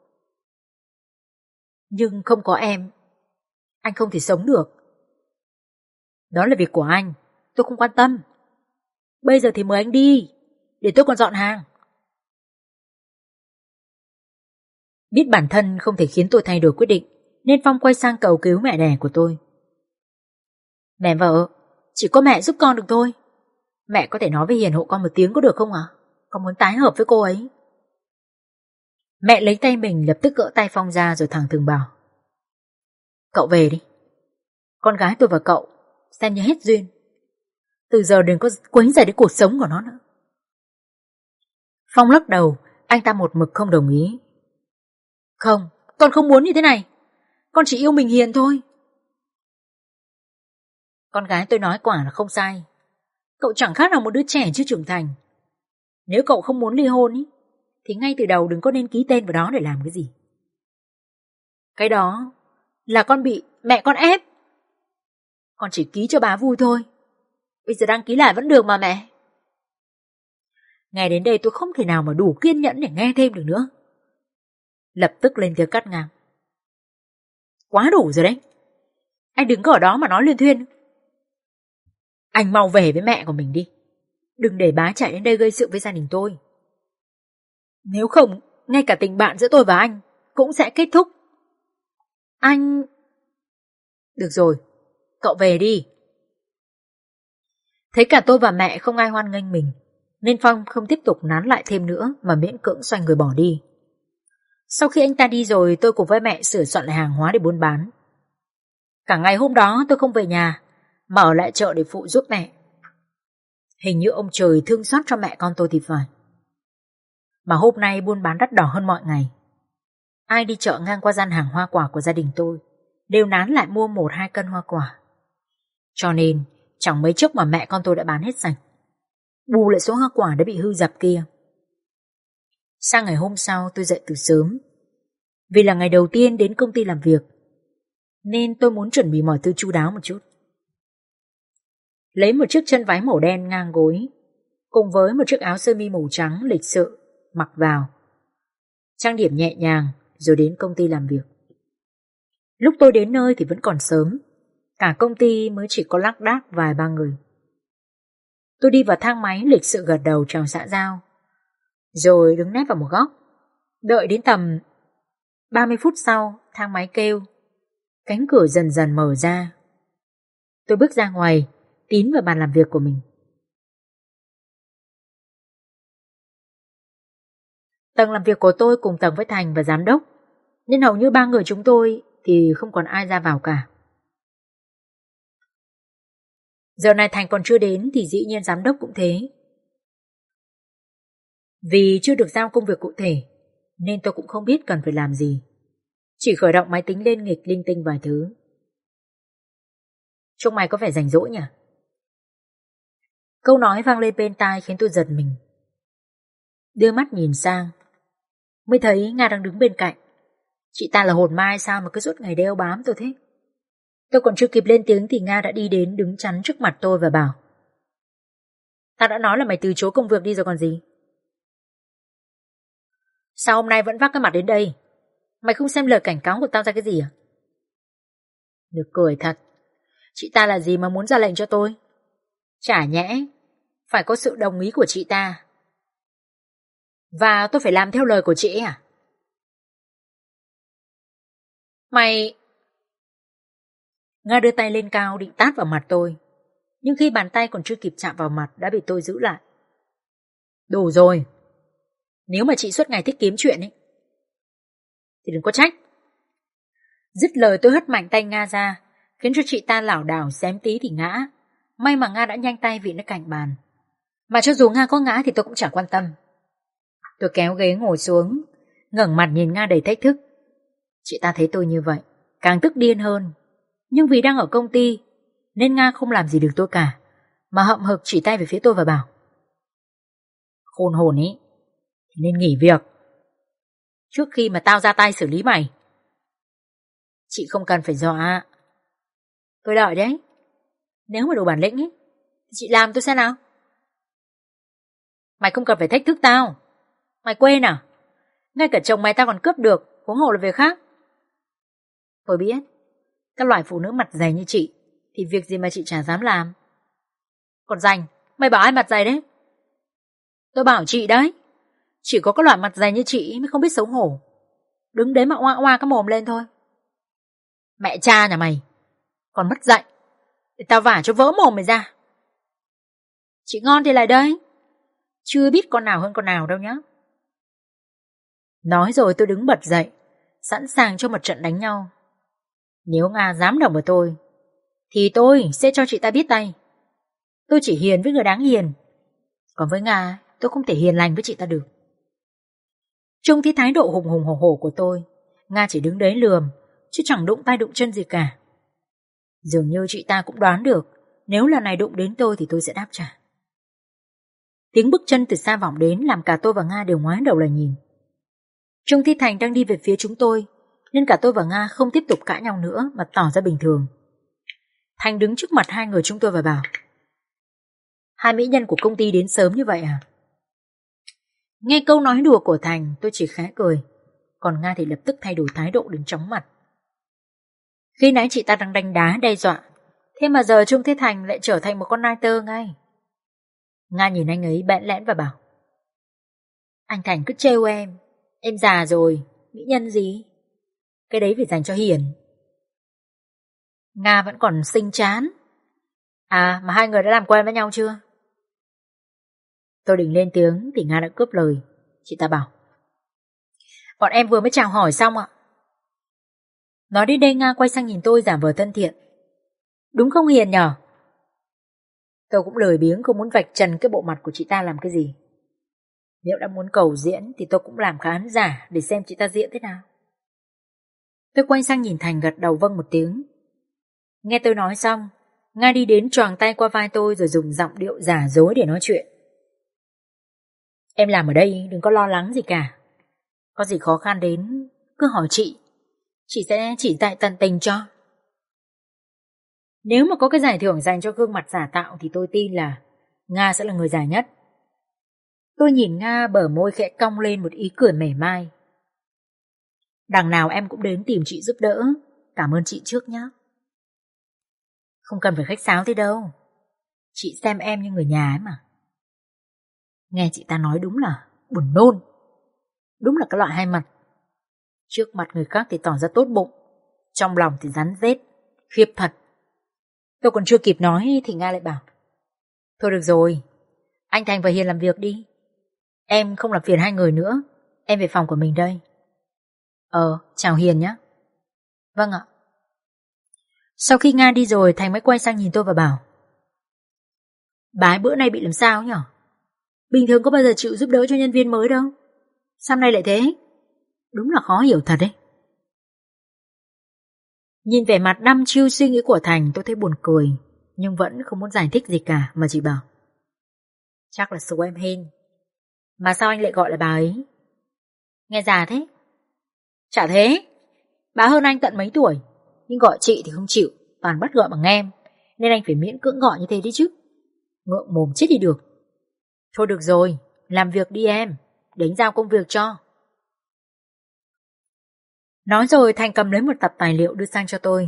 S1: Nhưng không có em, anh không thể sống được. Đó là việc của anh, tôi không quan tâm. Bây giờ thì mời anh đi, để tôi còn dọn hàng. Biết bản thân không thể khiến tôi thay đổi quyết định, nên Phong quay sang cầu cứu mẹ đẻ của tôi. Mẹ vợ, chỉ có mẹ giúp con được thôi. Mẹ có thể nói với Hiền hộ con một tiếng có được không ạ? Con muốn tái hợp với cô ấy. Mẹ lấy tay mình lập tức gỡ tay Phong ra rồi thẳng thừng bảo. Cậu về đi. Con gái tôi và cậu xem như hết duyên. Từ giờ đừng có quấy rầy đến cuộc sống của nó nữa. Phong lắc đầu, anh ta một mực không đồng ý. Không, con không muốn như thế này. Con chỉ yêu mình Hiền thôi. Con gái tôi nói quả là không sai. Cậu chẳng khác nào một đứa trẻ chưa trưởng thành. Nếu cậu không muốn ly hôn ý, thì ngay từ đầu đừng có nên ký tên vào đó để làm cái gì. Cái đó là con bị mẹ con ép. Con chỉ ký cho bà vui thôi. Bây giờ đăng ký lại vẫn được mà mẹ. Nghe đến đây tôi không thể nào mà đủ kiên nhẫn để nghe thêm được nữa. Lập tức lên tiếng cắt ngang. Quá đủ rồi đấy. Anh đừng có ở đó mà nói luyên thuyên. Anh mau về với mẹ của mình đi. Đừng để bá chạy đến đây gây sự với gia đình tôi. Nếu không, ngay cả tình bạn giữa tôi và anh cũng sẽ kết thúc. Anh... Được rồi, cậu về đi. Thấy cả tôi và mẹ không ai hoan nghênh mình, nên Phong không tiếp tục nán lại thêm nữa mà miễn cưỡng xoay người bỏ đi. Sau khi anh ta đi rồi, tôi cùng với mẹ sửa soạn lại hàng hóa để buôn bán. Cả ngày hôm đó tôi không về nhà, mà ở lại chợ để phụ giúp mẹ. Hình như ông trời thương xót cho mẹ con tôi thì phải. Mà hôm nay buôn bán đắt đỏ hơn mọi ngày. Ai đi chợ ngang qua gian hàng hoa quả của gia đình tôi đều nán lại mua 1-2 cân hoa quả. Cho nên chẳng mấy chốc mà mẹ con tôi đã bán hết sạch, bù lại số hoa quả đã bị hư dập kia. Sang ngày hôm sau tôi dậy từ sớm. Vì là ngày đầu tiên đến công ty làm việc, nên tôi muốn chuẩn bị mọi thứ chu đáo một chút. Lấy một chiếc chân váy màu đen ngang gối cùng với một chiếc áo sơ mi màu trắng lịch sự mặc vào, trang điểm nhẹ nhàng rồi đến công ty làm việc. Lúc tôi đến nơi thì vẫn còn sớm, cả công ty mới chỉ có lác đác vài ba người. Tôi đi vào thang máy lịch sự gật đầu chào xã giao, rồi đứng nép vào một góc. Đợi đến tầm 30 phút sau, thang máy kêu, cánh cửa dần dần mở ra. Tôi bước ra ngoài Tín vào bàn làm việc của mình. Tầng làm việc của tôi cùng tầng với Thành và giám đốc, nên hầu như 3 người chúng tôi thì không còn ai ra vào cả. Giờ này Thành còn chưa đến thì dĩ nhiên giám đốc cũng thế. Vì chưa được giao công việc cụ thể nên tôi cũng không biết cần phải làm gì. Chỉ khởi động máy tính lên nghịch linh tinh vài thứ. Trông mày có vẻ rảnh rỗi nhỉ? Câu nói vang lên bên tai khiến tôi giật mình. Đưa mắt nhìn sang, mới thấy Nga đang đứng bên cạnh. Chị ta là hồn ma sao mà cứ suốt ngày đeo bám tôi thế? Tôi còn chưa kịp lên tiếng thì Nga đã đi đến đứng chắn trước mặt tôi và bảo: Tao đã nói là mày từ chối công việc đi rồi còn gì. Sao hôm nay vẫn vác cái mặt đến đây? Mày không xem lời cảnh cáo của tao ra cái gì à? Được cười thật. Chị ta là gì mà muốn ra lệnh cho tôi? Chả nhẽ phải có sự đồng ý của chị ta, và tôi phải làm theo lời của chị à? Mày... Nga đưa tay lên cao định tát vào mặt tôi, nhưng khi bàn tay còn chưa kịp chạm vào mặt đã bị tôi giữ lại. Đủ rồi. Nếu mà chị suốt ngày thích kiếm chuyện ấy thì đừng có trách. Dứt lời tôi hất mạnh tay Nga ra, khiến cho chị ta lảo đảo xém tí thì ngã. May mà Nga đã nhanh tay vì nó cạnh bàn. Mà cho dù Nga có ngã thì tôi cũng chẳng quan tâm. Tôi kéo ghế ngồi xuống, ngẩng mặt nhìn Nga đầy thách thức. Chị ta thấy tôi như vậy càng tức điên hơn. Nhưng vì đang ở công ty nên Nga không làm gì được tôi cả, mà hậm hực chỉ tay về phía tôi và bảo: Khôn hồn ý thì nên nghỉ việc trước khi mà tao ra tay xử lý mày. Chị không cần phải dọa. Tôi đợi đấy. Nếu mà đủ bản lĩnh ấy thì chị làm tôi xem nào. Mày không cần phải thách thức tao. Mày quên à? Ngay cả chồng mày tao còn cướp được, huống hồ là việc khác. Tôi biết các loại phụ nữ mặt dày như chị thì việc gì mà chị chả dám làm. Còn dành, mày bảo ai mặt dày đấy? Tôi bảo chị đấy. Chỉ có các loại mặt dày như chị mới không biết xấu hổ, đứng đấy mà oa oa cái mồm lên thôi. Mẹ cha nhà mày còn mất dạy, để tao vả cho vỡ mồm mày ra. Chị ngon thì lại đây. Chưa biết con nào hơn con nào đâu nhá. Nói rồi tôi đứng bật dậy, sẵn sàng cho một trận đánh nhau. Nếu Nga dám động vào tôi thì tôi sẽ cho chị ta biết tay. Tôi chỉ hiền với người đáng hiền, còn với Nga tôi không thể hiền lành với chị ta được. Trông thấy thái độ hùng hùng hổ hổ của tôi, Nga chỉ đứng đấy lườm, chứ chẳng đụng tay đụng chân gì cả. Dường như chị ta cũng đoán được nếu lần này đụng đến tôi thì tôi sẽ đáp trả. Tiếng bước chân từ xa vọng đến làm cả tôi và Nga đều ngoái đầu lại nhìn. Trông thấy Thành đang đi về phía chúng tôi, nên cả tôi và Nga không tiếp tục cãi nhau nữa mà tỏ ra bình thường. Thành đứng trước mặt hai người chúng tôi và bảo: Hai mỹ nhân của công ty đến sớm như vậy à? Nghe câu nói đùa của Thành tôi chỉ khẽ cười, còn Nga thì lập tức thay đổi thái độ đến chóng mặt. Khi nãy chị ta đang đánh đá đe dọa, thế mà giờ trông thấy Thành lại trở thành một con nai tơ ngay. Nga nhìn anh ấy bẽn lẽn và bảo: Anh Thành cứ trêu em già rồi, mỹ nhân gì? Cái đấy phải dành cho Hiền. Nga vẫn còn xinh chán. À mà hai người đã làm quen với nhau chưa? Tôi định lên tiếng thì Nga đã cướp lời. Chị ta bảo: Bọn em vừa mới chào hỏi xong ạ. Nói đến đây Nga quay sang nhìn tôi giả vờ thân thiện. Đúng không Hiền nhở? Tôi cũng lười biếng không muốn vạch trần cái bộ mặt của chị ta làm cái gì. Nếu đã muốn cầu diễn thì tôi cũng làm khán giả để xem chị ta diễn thế nào. Tôi quay sang nhìn Thành gật đầu vâng một tiếng. Nghe tôi nói xong, Nga đi đến choàng tay qua vai tôi rồi dùng giọng điệu giả dối để nói chuyện. Em làm ở đây đừng có lo lắng gì cả. Có gì khó khăn đến cứ hỏi chị sẽ chỉ dạy tận tình cho. Nếu mà có cái giải thưởng dành cho gương mặt giả tạo thì tôi tin là Nga sẽ là người giải nhất. Tôi nhìn Nga bờ môi khẽ cong lên một ý cười mỉa mai. Đằng nào em cũng đến tìm chị giúp đỡ. Cảm ơn chị trước nhé. Không cần phải khách sáo thế đâu. Chị xem em như người nhà ấy mà. Nghe chị ta nói đúng là buồn nôn. Đúng là cái loại hai mặt. Trước mặt người khác thì tỏ ra tốt bụng, trong lòng thì rắn rết, khiếp thật. Tôi còn chưa kịp nói thì Nga lại bảo: thôi được rồi, anh Thành và Hiền làm việc đi. Em không làm phiền hai người nữa. Em về phòng của mình đây. Chào Hiền nhé. Vâng ạ. Sau khi Nga đi rồi, Thành mới quay sang nhìn tôi và bảo: bà ấy bữa nay bị làm sao nhỉ? Bình thường có bao giờ chịu giúp đỡ cho nhân viên mới đâu. Sao nay lại thế? Đúng là khó hiểu thật đấy. Nhìn vẻ mặt đăm chiêu suy nghĩ của Thành, tôi thấy buồn cười, nhưng vẫn không muốn giải thích gì cả, mà chỉ bảo: chắc là số em hên. Mà sao anh lại gọi là bà ấy? Nghe già thế. Chả thế. Bà hơn anh tận mấy tuổi, nhưng gọi chị thì không chịu, toàn bắt gọi bằng em, nên anh phải miễn cưỡng gọi như thế đấy chứ. Ngượng mồm chết đi được. Thôi được rồi, làm việc đi em, đánh giao công việc cho. Nói rồi Thành cầm lấy một tập tài liệu đưa sang cho tôi.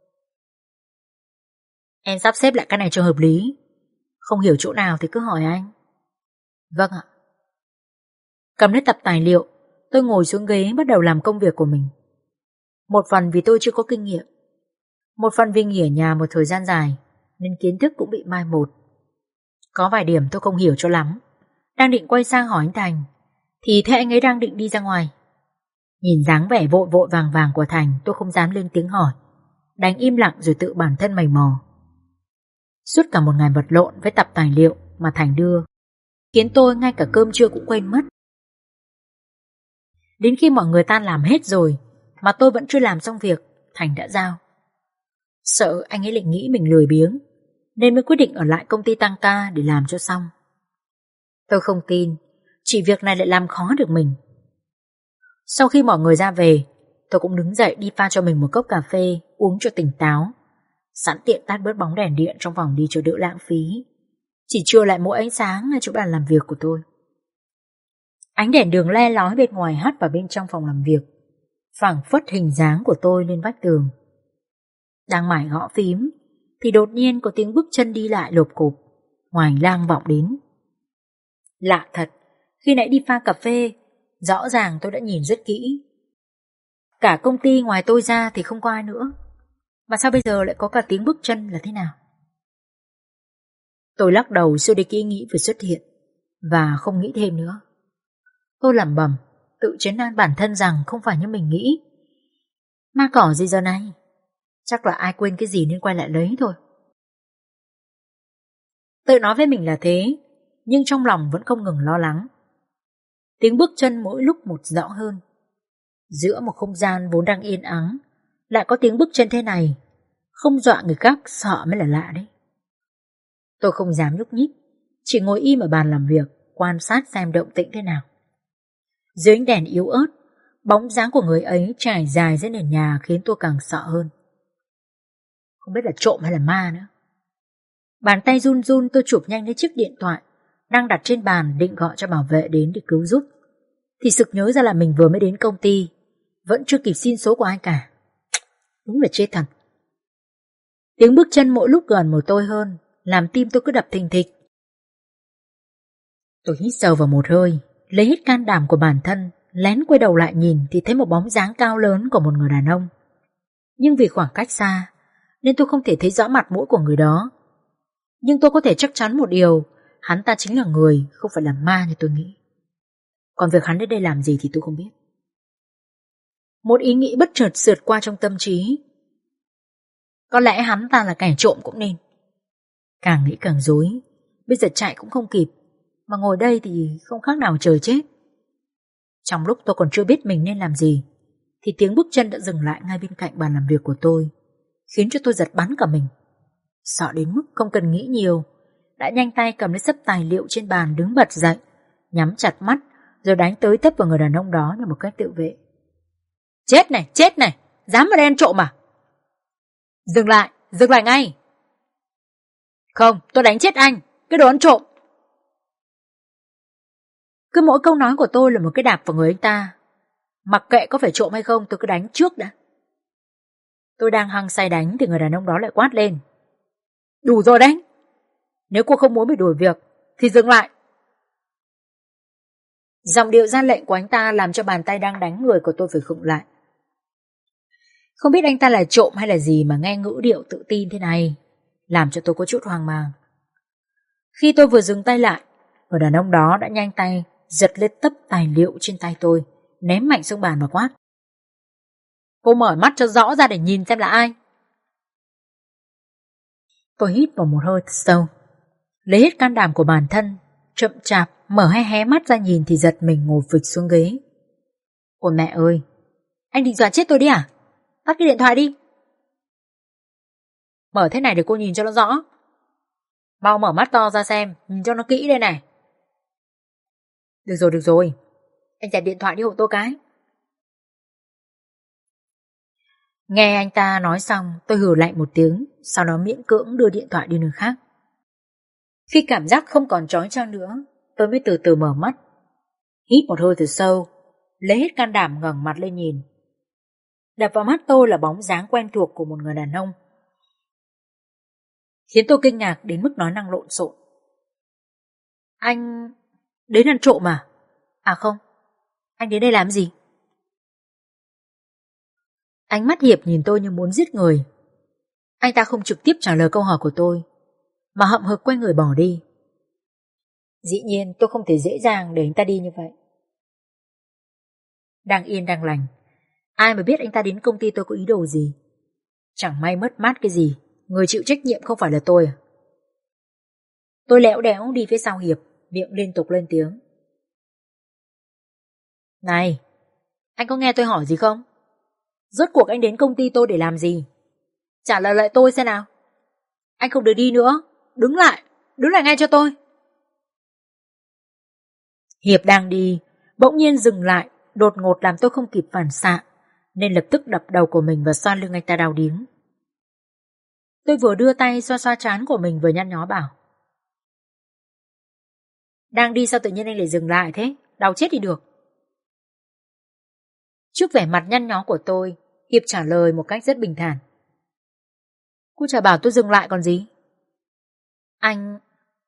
S1: Em sắp xếp lại cái này cho hợp lý. Không hiểu chỗ nào thì cứ hỏi anh. Vâng ạ. Cầm lấy tập tài liệu, tôi ngồi xuống ghế bắt đầu làm công việc của mình. Một phần vì tôi chưa có kinh nghiệm, một phần vì nghỉ ở nhà một thời gian dài nên kiến thức cũng bị mai một. Có vài điểm tôi không hiểu cho lắm. Đang định quay sang hỏi anh Thành thì thấy anh ấy đang định đi ra ngoài. Nhìn dáng vẻ vội vội vàng vàng của Thành, tôi không dám lên tiếng hỏi, đành im lặng rồi tự bản thân mày mò. Suốt cả một ngày vật lộn với tập tài liệu mà Thành đưa, khiến tôi ngay cả cơm trưa cũng quên mất. Đến khi mọi người tan làm hết rồi mà tôi vẫn chưa làm xong việc Thành đã giao. Sợ anh ấy lại nghĩ mình lười biếng nên mới quyết định ở lại công ty tăng ca để làm cho xong. Tôi không tin chỉ việc này lại làm khó được mình. Sau khi mọi người ra về, tôi cũng đứng dậy đi pha cho mình một cốc cà phê uống cho tỉnh táo, sẵn tiện tắt bớt bóng đèn điện trong phòng đi cho đỡ lãng phí, chỉ chừa lại mỗi ánh sáng ở chỗ bàn làm việc của tôi. Ánh đèn đường le lói bên ngoài hắt vào bên trong phòng làm việc, phảng phất hình dáng của tôi lên vách tường. Đang mải gõ phím thì đột nhiên có tiếng bước chân đi lại lộp cộp ngoài hành lang vọng đến. Lạ thật, khi nãy đi pha cà phê rõ ràng tôi đã nhìn rất kỹ. Cả công ty ngoài tôi ra thì không có ai nữa, mà sao bây giờ lại có cả tiếng bước chân là thế nào? Tôi lắc đầu xua đi cái ý nghĩ vừa xuất hiện và không nghĩ thêm nữa. Tôi lẩm bẩm tự trấn an bản thân rằng không phải như mình nghĩ. Ma cỏ gì giờ này? Chắc là ai quên cái gì nên quay lại lấy thôi. Tự nói với mình là thế, nhưng trong lòng vẫn không ngừng lo lắng. Tiếng bước chân mỗi lúc một rõ hơn. Giữa một không gian vốn đang yên ắng lại có tiếng bước chân thế này, không dọa người khác sợ mới là lạ đấy. Tôi không dám nhúc nhích, chỉ ngồi im ở bàn làm việc, quan sát xem động tĩnh thế nào. Dưới ánh đèn yếu ớt, bóng dáng của người ấy trải dài dưới nền nhà khiến tôi càng sợ hơn. Không biết là trộm hay là ma nữa. Bàn tay run run, tôi chụp nhanh lấy chiếc điện thoại đang đặt trên bàn định gọi cho bảo vệ đến để cứu giúp, thì sực nhớ ra là mình vừa mới đến công ty, vẫn chưa kịp xin số của ai cả. Đúng là chết thật. Tiếng bước chân mỗi lúc gần một tôi hơn, làm tim tôi cứ đập thình thịch. Tôi hít sâu vào một hơi, lấy hết can đảm của bản thân, lén quay đầu lại nhìn thì thấy một bóng dáng cao lớn của một người đàn ông. Nhưng vì khoảng cách xa nên tôi không thể thấy rõ mặt mũi của người đó. Nhưng tôi có thể chắc chắn một điều, hắn ta chính là người, không phải là ma như tôi nghĩ. Còn việc hắn đến đây làm gì thì tôi không biết. Một ý nghĩ bất chợt sượt qua trong tâm trí. Có lẽ hắn ta là kẻ trộm cũng nên. Càng nghĩ càng rối, bây giờ chạy cũng không kịp, mà ngồi đây thì không khác nào trời chết. Trong lúc tôi còn chưa biết mình nên làm gì thì tiếng bước chân đã dừng lại ngay bên cạnh bàn làm việc của tôi, khiến cho tôi giật bắn cả mình. Sợ đến mức không cần nghĩ nhiều, đã nhanh tay cầm lấy xấp tài liệu trên bàn, đứng bật dậy, nhắm chặt mắt rồi đánh tới tấp vào người đàn ông đó như một cách tự vệ. Chết này, dám mà đen trộm à? Dừng lại ngay. Không, tôi đánh chết anh, cái đồ ăn trộm. Cứ mỗi câu nói của tôi là một cái đạp vào người anh ta. Mặc kệ có phải trộm hay không, tôi cứ đánh trước đã. Tôi đang hăng say đánh thì người đàn ông đó lại quát lên. Đủ rồi đấy. Nếu cô không muốn bị đuổi việc thì dừng lại. Giọng điệu ra lệnh của anh ta làm cho bàn tay đang đánh người của tôi phải khựng lại. Không biết anh ta là trộm hay là gì mà nghe ngữ điệu tự tin thế này. làm cho tôi có chút hoang mang. Khi tôi vừa dừng tay lại, người đàn ông đó đã nhanh tay giật lên tấp tài liệu trên tay tôi, ném mạnh xuống bàn và quát: Cô mở mắt cho rõ ra để nhìn xem là ai. Tôi hít vào một hơi thật sâu, lấy hết can đảm của bản thân, chậm chạp mở hé mắt ra nhìn thì giật mình ngồi phịch xuống ghế. Ôi mẹ ơi, anh định dọa chết tôi đi à? Tắt cái điện thoại đi. Mở thế này để cô nhìn cho nó rõ. Mau mở mắt to ra xem, nhìn cho nó kỹ đây này. Được rồi, anh trả điện thoại đi hộ tôi cái. Nghe anh ta nói xong, tôi hừ lạnh một tiếng, sau đó miễn cưỡng đưa điện thoại đi nơi khác. Khi cảm giác không còn chói chang nữa, tôi mới từ từ mở mắt, hít một hơi thật sâu, lấy hết can đảm ngẩng mặt lên nhìn. Đập vào mắt tôi là bóng dáng quen thuộc của một người đàn ông, khiến tôi kinh ngạc đến mức nói năng lộn xộn. Anh đến ăn trộm à? À không, anh đến đây làm gì? Ánh mắt Hiệp nhìn tôi như muốn giết người. Anh ta không trực tiếp trả lời câu hỏi của tôi, mà hậm hực quay người bỏ đi. Dĩ nhiên tôi không thể dễ dàng để anh ta đi như vậy. Đang yên đang lành, ai mà biết anh ta đến công ty tôi có ý đồ gì. Chẳng may mất mát cái gì, người chịu trách nhiệm không phải là tôi à? Tôi lẽo đẽo đi phía sau Hiệp, miệng liên tục lên tiếng. Này, anh có nghe tôi hỏi gì không? Rốt cuộc anh đến công ty tôi để làm gì? Trả lời lại tôi xem nào. Anh không được đi nữa, đứng lại ngay cho tôi. Hiệp đang đi, bỗng nhiên dừng lại, đột ngột làm tôi không kịp phản xạ, nên lập tức đập đầu của mình vào xoa lưng anh ta đau điếng. Tôi vừa đưa tay xoa xoa trán của mình vừa nhăn nhó bảo: Đang đi sao tự nhiên anh lại dừng lại thế? Đau chết đi được. Trước vẻ mặt nhăn nhó của tôi, Hiệp trả lời một cách rất bình thản: Cô chả bảo tôi dừng lại còn gì. Anh...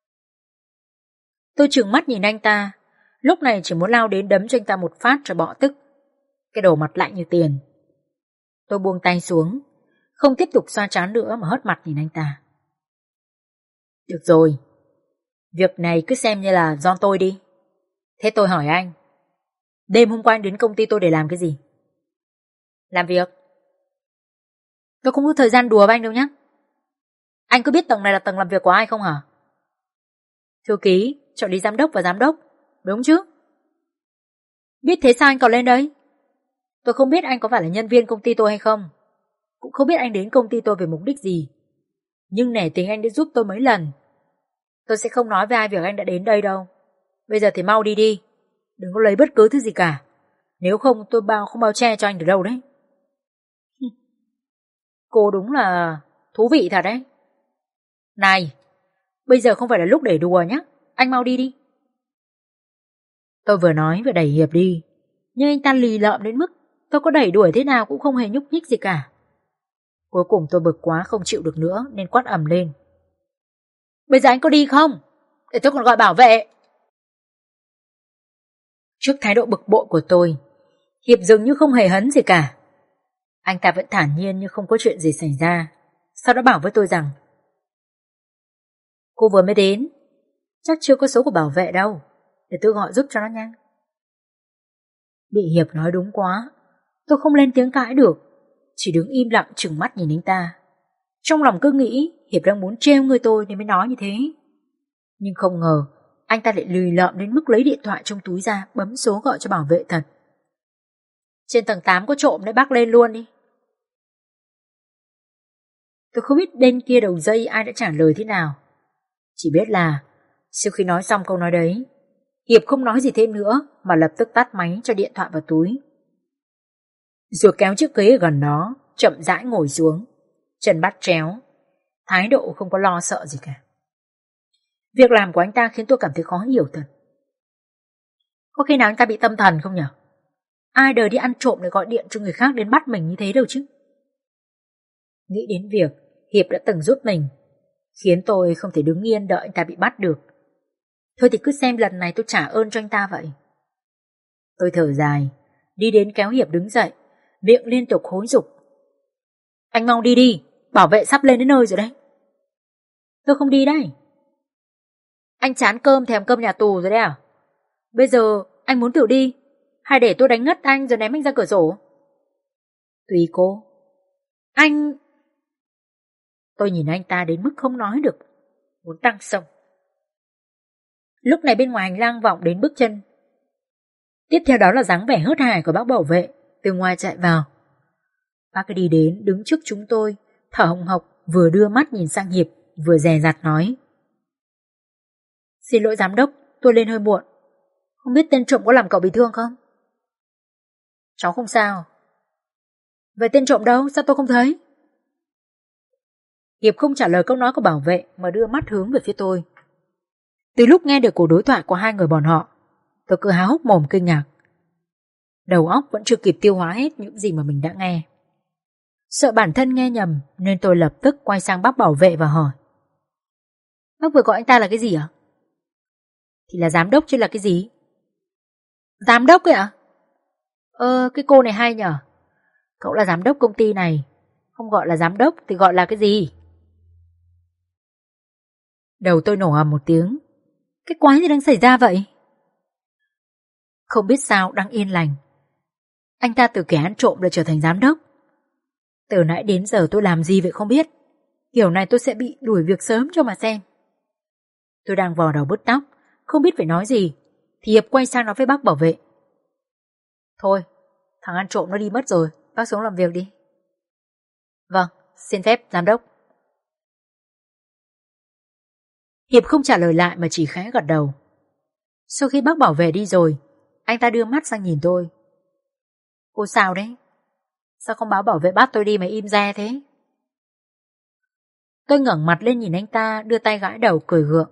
S1: Tôi trừng mắt nhìn anh ta, lúc này chỉ muốn lao đến đấm cho anh ta một phát cho bọ tức. Cái đồ mặt lạnh như tiền. Tôi buông tay xuống, không tiếp tục xoa trán nữa mà hất mặt nhìn anh ta. Được rồi, việc này cứ xem như là do tôi đi. Thế tôi hỏi anh, đêm hôm qua anh đến công ty tôi để làm cái gì? Làm việc. Tôi không có thời gian đùa với anh đâu nhé. Anh có biết tầng này là tầng làm việc của ai không hả? Thư ký, trợ lý giám đốc và giám đốc, đúng chứ? Biết thế sao anh còn lên đấy? Tôi không biết anh có phải là nhân viên công ty tôi hay không, cũng không biết anh đến công ty tôi về mục đích gì. Nhưng nể tình anh đã giúp tôi mấy lần, tôi sẽ không nói với ai việc anh đã đến đây đâu. Bây giờ thì mau đi đi, đừng có lấy bất cứ thứ gì cả. Nếu không tôi không bao che cho anh được đâu đấy. Cô đúng là thú vị thật đấy. Này, bây giờ không phải là lúc để đùa nhé, anh mau đi đi. Tôi vừa nói vừa đẩy Hiệp đi, nhưng anh ta lì lợm đến mức tôi có đẩy đuổi thế nào cũng không hề nhúc nhích gì cả. Cuối cùng tôi bực quá không chịu được nữa nên quát ầm lên: Bây giờ anh có đi không? Để tôi còn gọi bảo vệ. Trước thái độ bực bội của tôi, Hiệp dường như không hề hấn gì cả. Anh ta vẫn thản nhiên như không có chuyện gì xảy ra, sau đó bảo với tôi rằng: Cô vừa mới đến, chắc chưa có số của bảo vệ đâu, để tôi gọi giúp cho nó nhanh. Bị Hiệp nói đúng quá, tôi không lên tiếng cãi được, chỉ đứng im lặng trừng mắt nhìn anh ta. Trong lòng cứ nghĩ Hiệp đang muốn trêu người tôi nên mới nói như thế. Nhưng không ngờ anh ta lại lười lợm đến mức lấy điện thoại trong túi ra bấm số gọi cho bảo vệ thật. Trên tầng 8 có trộm đấy, bác lên luôn đi. Tôi không biết bên kia đầu dây ai đã trả lời thế nào, chỉ biết là sau khi nói xong câu nói đấy, Hiệp không nói gì thêm nữa mà lập tức tắt máy cho điện thoại vào túi, rồi kéo chiếc ghế ở gần đó, chậm rãi ngồi xuống, chân bắt chéo, thái độ không có lo sợ gì cả. Việc làm của anh ta khiến tôi cảm thấy khó hiểu thật. Có khi nào anh ta bị tâm thần không nhỉ? Ai đời đi ăn trộm để gọi điện cho người khác đến bắt mình như thế đâu chứ. Nghĩ đến việc Hiệp đã từng giúp mình, khiến tôi không thể đứng yên đợi anh ta bị bắt được. Thôi thì cứ xem lần này tôi trả ơn cho anh ta vậy. Tôi thở dài, đi đến kéo Hiệp đứng dậy, miệng liên tục hối giục: Anh mau đi đi, bảo vệ sắp lên đến nơi rồi đấy. Tôi không đi đây. Anh chán cơm thèm cơm nhà tù rồi đấy à? Bây giờ anh muốn tự đi, hay để tôi đánh ngất anh rồi ném anh ra cửa sổ? Tùy cô. Anh... Tôi nhìn anh ta đến mức không nói được, muốn tăng sông. Lúc này bên ngoài hành lang vọng đến bước chân. Tiếp theo đó là dáng vẻ hớt hải của bác bảo vệ từ ngoài chạy vào. Bác ấy đi đến đứng trước chúng tôi, thở hồng hộc, vừa đưa mắt nhìn sang Hiệp, vừa dè dặt nói: Xin lỗi giám đốc, tôi lên hơi muộn. Không biết tên trộm có làm cậu bị thương không? Cháu không sao. Vậy tên trộm đâu, sao tôi không thấy? Hiệp không trả lời câu nói của bảo vệ mà đưa mắt hướng về phía tôi. Từ lúc nghe được cuộc đối thoại của hai người bọn họ, tôi cứ há hốc mồm kinh ngạc. Đầu óc vẫn chưa kịp tiêu hóa hết những gì mà mình đã nghe. Sợ bản thân nghe nhầm nên tôi lập tức quay sang bác bảo vệ và hỏi: Bác vừa gọi anh ta là cái gì ạ? Thì là giám đốc chứ là cái gì? Giám đốc ấy ạ? Cái cô này hay nhở. Cậu là giám đốc công ty này, không gọi là giám đốc thì gọi là cái gì? Đầu tôi nổ ầm một tiếng. Cái quái gì đang xảy ra vậy? Không biết sao đang yên lành, anh ta từ kẻ ăn trộm lại trở thành giám đốc. Từ nãy đến giờ tôi làm gì vậy không biết. Kiểu này tôi sẽ bị đuổi việc sớm cho mà xem. Tôi đang vò đầu bứt tóc, không biết phải nói gì, thì Hiệp quay sang nói với bác bảo vệ: Thôi, thằng ăn trộm nó đi mất rồi, bác xuống làm việc đi. Vâng, xin phép giám đốc. Hiệp không trả lời lại mà chỉ khẽ gật đầu. Sau khi bác bảo vệ đi rồi, anh ta đưa mắt sang nhìn tôi. Cô sao đấy? Sao không báo bảo vệ bắt tôi đi mà im re thế? Tôi ngẩng mặt lên nhìn anh ta, đưa tay gãi đầu cười gượng.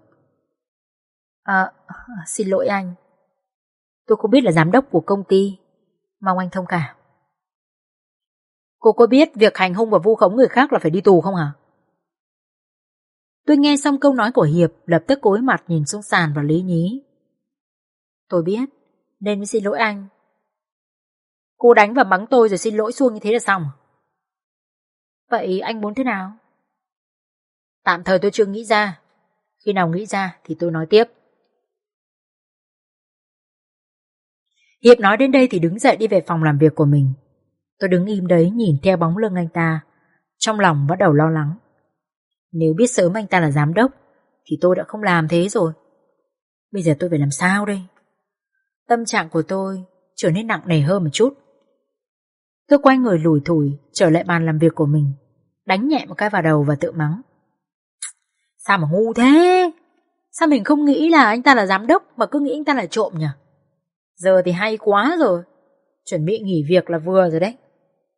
S1: Xin lỗi anh. Tôi không biết là giám đốc của công ty, mong anh thông cảm. Cô có biết việc hành hung và vu khống người khác là phải đi tù không hả? Tôi nghe xong câu nói của Hiệp, lập tức cúi mặt nhìn xuống sàn và lý nhí. Tôi biết, nên mới xin lỗi anh. Cô đánh và mắng tôi rồi xin lỗi suông như thế là xong. Vậy anh muốn thế nào? Tạm thời tôi chưa nghĩ ra. Khi nào nghĩ ra thì tôi nói tiếp. Hiệp nói đến đây thì đứng dậy đi về phòng làm việc của mình. Tôi đứng im đấy nhìn theo bóng lưng anh ta, trong lòng bắt đầu lo lắng. Nếu biết sớm anh ta là giám đốc thì tôi đã không làm thế rồi. Bây giờ tôi phải làm sao đây? Tâm trạng của tôi trở nên nặng nề hơn một chút. Tôi quay người lủi thủi trở lại bàn làm việc của mình, đánh nhẹ một cái vào đầu và tự mắng. Sao mà ngu thế? Sao mình không nghĩ là anh ta là giám đốc mà cứ nghĩ anh ta là trộm nhỉ? Giờ thì hay quá rồi. Chuẩn bị nghỉ việc là vừa rồi đấy.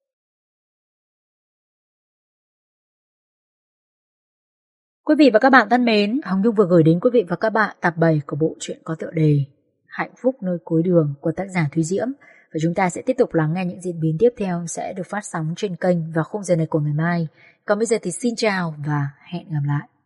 S1: Quý vị và các bạn thân mến, Hồng Nhung vừa gửi đến quý vị và các bạn tập 7 của bộ truyện có tựa đề Hạnh phúc nơi cuối đường của tác giả Thúy Diễm. Và chúng ta sẽ tiếp tục lắng nghe những diễn biến tiếp theo sẽ được phát sóng trên kênh vào khung giờ này của ngày mai. Còn bây giờ thì xin chào và hẹn gặp lại.